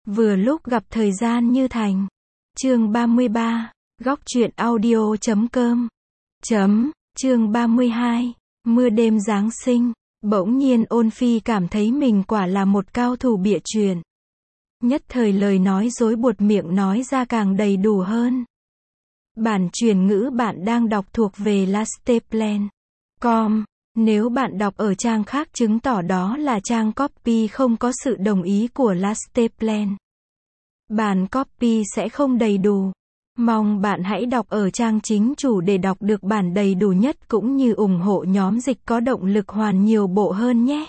Vừa lúc gặp thời gian như thành. Chương 33, góc truyện audio.com. Chương 32, mưa đêm Giáng sinh. Bỗng nhiên Ôn Phi cảm thấy mình quả là một cao thủ bịa chuyện. Nhất thời lời nói dối buột miệng nói ra càng đầy đủ hơn. Bản truyền ngữ bạn đang đọc thuộc về lasteplan.com. Nếu bạn đọc ở trang khác chứng tỏ đó là trang copy không có sự đồng ý của Lasteplan. Bản copy sẽ không đầy đủ. Mong bạn hãy đọc ở trang chính chủ để đọc được bản đầy đủ nhất cũng như ủng hộ nhóm dịch có động lực hoàn nhiều bộ hơn nhé.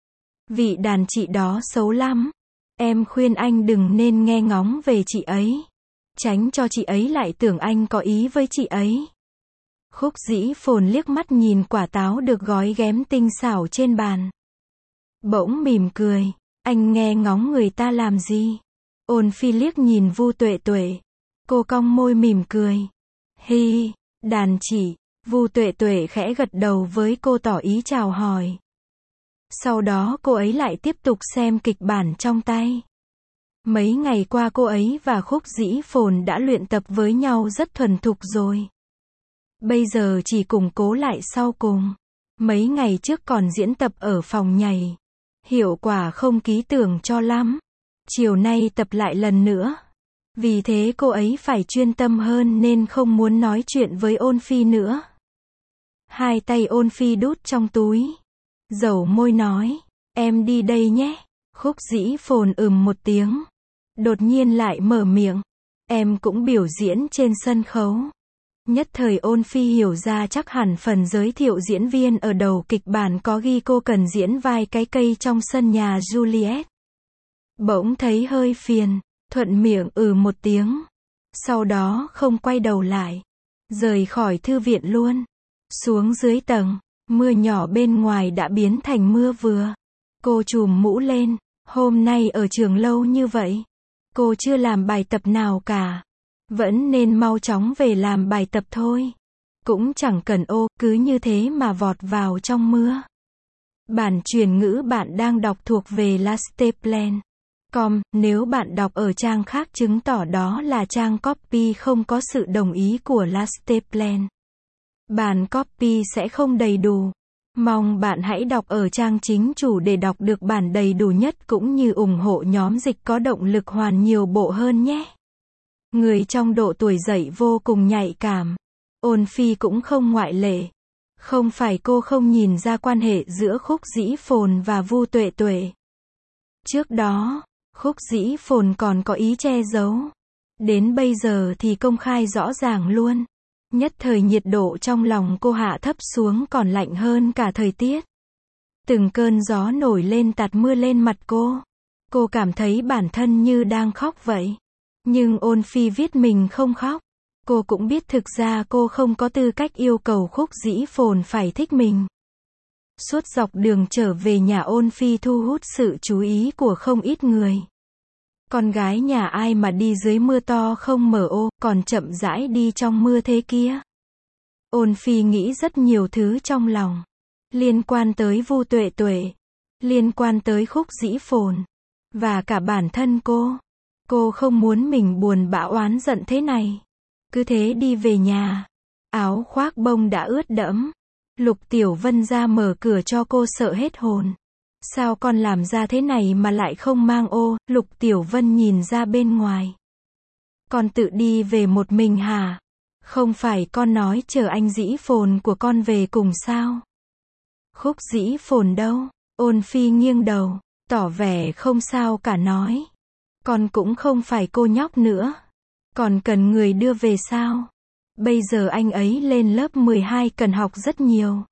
Vị đàn chị đó xấu lắm. Em khuyên anh đừng nên nghe ngóng về chị ấy. Tránh cho chị ấy lại tưởng anh có ý với chị ấy. Khúc Dĩ Phồn liếc mắt nhìn quả táo được gói ghém tinh xảo trên bàn. Bỗng mỉm cười. Anh nghe ngóng người ta làm gì? Ôn Phi liếc nhìn Vu Tuệ Tuệ. Cô cong môi mỉm cười. Hi, đàn chị. Vu Tuệ Tuệ khẽ gật đầu với cô tỏ ý chào hỏi. Sau đó cô ấy lại tiếp tục xem kịch bản trong tay. Mấy ngày qua cô ấy và Khúc Dĩ Phồn đã luyện tập với nhau rất thuần thục rồi. Bây giờ chỉ củng cố lại sau cùng. Mấy ngày trước còn diễn tập ở phòng nhảy. Hiệu quả không ký tưởng cho lắm. Chiều nay tập lại lần nữa. Vì thế cô ấy phải chuyên tâm hơn nên không muốn nói chuyện với Ôn Phi nữa. Hai tay Ôn Phi đút trong túi. Dẩu môi nói. Em đi đây nhé. Khúc Dĩ Phồn một tiếng. Đột nhiên lại mở miệng. Em cũng biểu diễn trên sân khấu. Nhất thời Ôn Phi hiểu ra chắc hẳn phần giới thiệu diễn viên ở đầu kịch bản có ghi cô cần diễn vai cái cây trong sân nhà Juliet. Bỗng thấy hơi phiền, thuận miệng một tiếng. Sau đó không quay đầu lại. Rời khỏi thư viện luôn. Xuống dưới tầng, mưa nhỏ bên ngoài đã biến thành mưa vừa. Cô trùm mũ lên. Hôm nay ở trường lâu như vậy. Cô chưa làm bài tập nào cả. Vẫn nên mau chóng về làm bài tập thôi. Cũng chẳng cần cứ như thế mà vọt vào trong mưa. Bản truyền ngữ bạn đang đọc thuộc về lasteplan.com. Nếu bạn đọc ở trang khác chứng tỏ đó là trang copy không có sự đồng ý của Lasteplan. Bản copy sẽ không đầy đủ. Mong bạn hãy đọc ở trang chính chủ để đọc được bản đầy đủ nhất cũng như ủng hộ nhóm dịch có động lực hoàn nhiều bộ hơn nhé. Người trong độ tuổi dậy vô cùng nhạy cảm. Ôn Phi cũng không ngoại lệ. Không phải cô không nhìn ra quan hệ giữa Khúc Dĩ Phồn và Vu Tuệ Tuệ. Trước đó, Khúc Dĩ Phồn còn có ý che giấu. Đến bây giờ thì công khai rõ ràng luôn. Nhất thời nhiệt độ trong lòng cô hạ thấp xuống còn lạnh hơn cả thời tiết. Từng cơn gió nổi lên tạt mưa lên mặt cô. Cô cảm thấy bản thân như đang khóc vậy. Nhưng Ôn Phi viết mình không khóc. Cô cũng biết thực ra cô không có tư cách yêu cầu Khúc Dĩ Phồn phải thích mình. Suốt dọc đường trở về nhà Ôn Phi thu hút sự chú ý của không ít người. Con gái nhà ai mà đi dưới mưa to không mở còn chậm rãi đi trong mưa thế kia. Ôn Phi nghĩ rất nhiều thứ trong lòng. Liên quan tới Vu Tuệ Tuệ. Liên quan tới Khúc Dĩ Phồn. Và cả bản thân cô. Cô không muốn mình buồn bã oán giận thế này. Cứ thế đi về nhà. Áo khoác bông đã ướt đẫm. Lục Tiểu Vân ra mở cửa cho cô sợ hết hồn. Sao con làm ra thế này mà lại không mang Lục Tiểu Vân nhìn ra bên ngoài. Con tự đi về một mình hả? Không phải con nói chờ anh Dĩ Phồn của con về cùng sao? Khúc Dĩ Phồn đâu? Ôn Phi nghiêng đầu, tỏ vẻ không sao cả nói. Con cũng không phải cô nhóc nữa. Còn cần người đưa về sao? Bây giờ anh ấy lên lớp 12 cần học rất nhiều.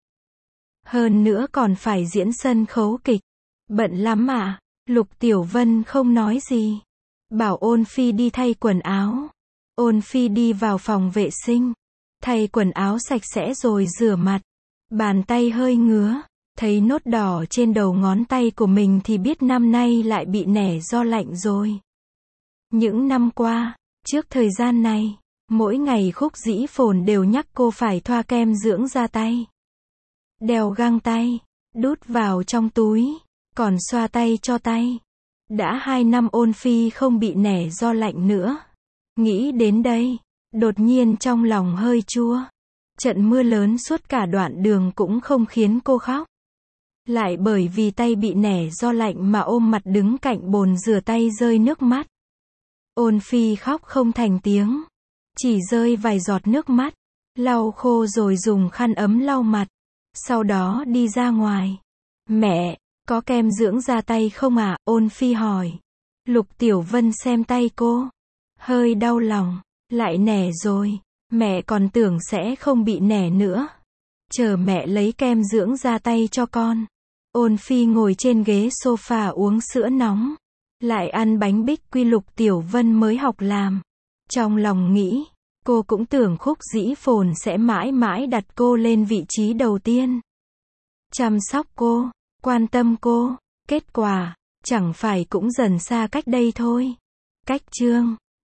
Hơn nữa còn phải diễn sân khấu kịch. Bận lắm à? Lục Tiểu Vân không nói gì. Bảo Ôn Phi đi thay quần áo. Ôn Phi đi vào phòng vệ sinh. Thay quần áo sạch sẽ rồi rửa mặt. Bàn tay hơi ngứa. Thấy nốt đỏ trên đầu ngón tay của mình thì biết năm nay lại bị nẻ do lạnh rồi. Những năm qua, trước thời gian này, mỗi ngày Khúc Dĩ Phồn đều nhắc cô phải thoa kem dưỡng da tay. Đeo găng tay. Đút vào trong túi. Còn xoa tay cho tay. Đã 2 năm Ôn Phi không bị nẻ do lạnh nữa. Nghĩ đến đây, đột nhiên trong lòng hơi chua. Trận mưa lớn suốt cả đoạn đường cũng không khiến cô khóc. Lại bởi vì tay bị nẻ do lạnh mà ôm mặt đứng cạnh bồn rửa tay rơi nước mắt. Ôn Phi khóc không thành tiếng. Chỉ rơi vài giọt nước mắt. Lau khô rồi dùng khăn ấm lau mặt. Sau đó đi ra ngoài. Mẹ, có kem dưỡng da tay không ạ? Ôn Phi hỏi. Lục Tiểu Vân xem tay cô. Hơi đau lòng. Lại nẻ rồi. Mẹ còn tưởng sẽ không bị nẻ nữa. Chờ mẹ lấy kem dưỡng da tay cho con. Ôn Phi ngồi trên ghế sofa uống sữa nóng. Lại ăn bánh bích quy Lục Tiểu Vân mới học làm. Trong lòng nghĩ, cô cũng tưởng Khúc Dĩ Phồn sẽ mãi mãi đặt cô lên vị trí đầu tiên. Chăm sóc cô, quan tâm cô. Kết quả, chẳng phải cũng dần xa cách đây thôi. Cách chương